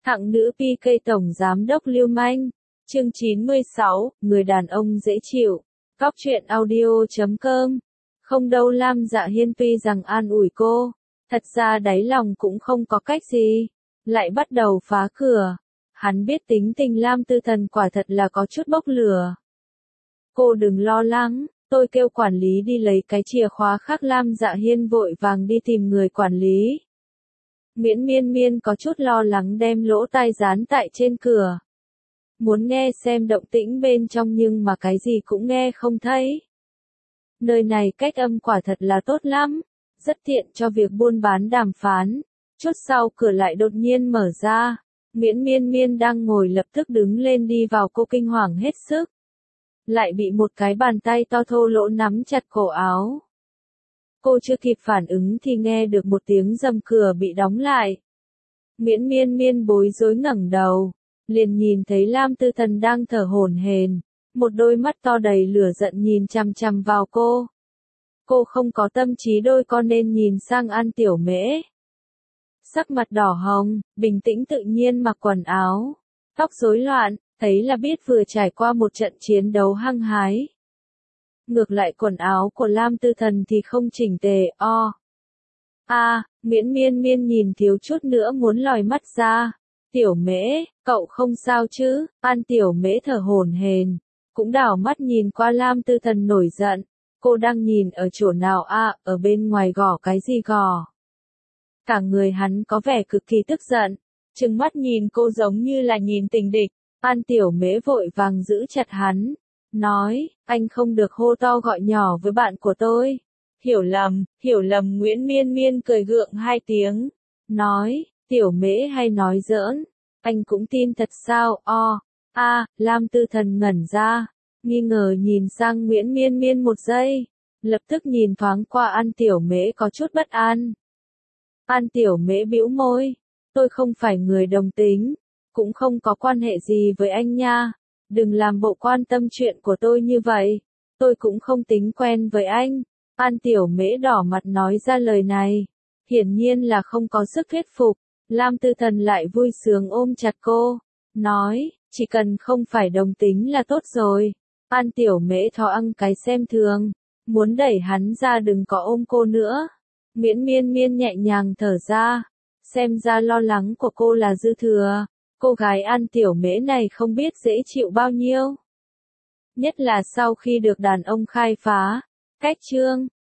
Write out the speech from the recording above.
Hạng nữ PK Tổng Giám đốc lưu manh. Chương 96, người đàn ông dễ chịu. Cóc truyện audio.com. Không đâu, Lam Dạ Hiên tuy rằng an ủi cô, thật ra đáy lòng cũng không có cách gì, lại bắt đầu phá cửa. Hắn biết tính tình Lam Tư Thần quả thật là có chút bốc lửa. Cô đừng lo lắng, tôi kêu quản lý đi lấy cái chìa khóa khác. Lam Dạ Hiên vội vàng đi tìm người quản lý. Miễn Miên Miên có chút lo lắng đem lỗ tai dán tại trên cửa. Muốn nghe xem động tĩnh bên trong nhưng mà cái gì cũng nghe không thấy. Nơi này cách âm quả thật là tốt lắm, rất tiện cho việc buôn bán đàm phán. Chút sau cửa lại đột nhiên mở ra. Miễn Miên Miên đang ngồi lập tức đứng lên đi vào, cô kinh hoàng hết sức. Lại bị một cái bàn tay to thô lỗ nắm chặt cổ áo. Cô chưa kịp phản ứng thì nghe được một tiếng rầm, cửa bị đóng lại. Miễn Miên Miên bối rối ngẩng đầu, liền nhìn thấy Lam Tư Thần đang thở hổn hển, một đôi mắt to đầy lửa giận nhìn chằm chằm vào cô. Cô không có tâm trí đôi con nên nhìn sang An Tiểu Mễ. Sắc mặt đỏ hồng, bình tĩnh tự nhiên mặc quần áo, tóc rối loạn, thấy là biết vừa trải qua một trận chiến đấu hăng hái. Ngược lại quần áo của Lam Tư Thần thì không chỉnh tề. Miễn Miên Miên nhìn thiếu chút nữa muốn lòi mắt ra. Tiểu Mễ, cậu không sao chứ? An Tiểu Mễ thở hổn hển, cũng đảo mắt nhìn qua Lam Tư Thần nổi giận. Cô đang nhìn ở chỗ nào? Ở bên ngoài gõ cái gì gõ? Cả người hắn có vẻ cực kỳ tức giận, trừng mắt nhìn cô giống như là nhìn tình địch. An Tiểu Mễ vội vàng giữ chặt hắn, nói, anh không được hô to gọi nhỏ với bạn của tôi. Hiểu lầm. Nguyễn Miên Miên cười gượng hai tiếng, nói, Tiểu Mễ hay nói giỡn, anh cũng tin thật sao? Lam Tư Thần ngẩn ra, nghi ngờ nhìn sang Nguyễn Miên Miên một giây, lập tức nhìn thoáng qua An Tiểu Mễ có chút bất an. An Tiểu Mễ bĩu môi, tôi không phải người đồng tính, cũng không có quan hệ gì với anh nha, đừng làm bộ quan tâm chuyện của tôi như vậy, tôi cũng không tính quen với anh. An Tiểu Mễ đỏ mặt nói ra lời này, hiển nhiên là không có sức thuyết phục. Lam Tư Thần lại vui sướng ôm chặt cô, nói, chỉ cần không phải đồng tính là tốt rồi. An Tiểu Mễ thò ăng cái xem thường, muốn đẩy hắn ra đừng có ôm cô nữa. Miễn Miên Miên nhẹ nhàng thở ra, xem ra lo lắng của cô là dư thừa. Cô gái An Tiểu Mễ này không biết dễ chịu bao nhiêu. Nhất là sau khi được đàn ông khai phá. Cách chương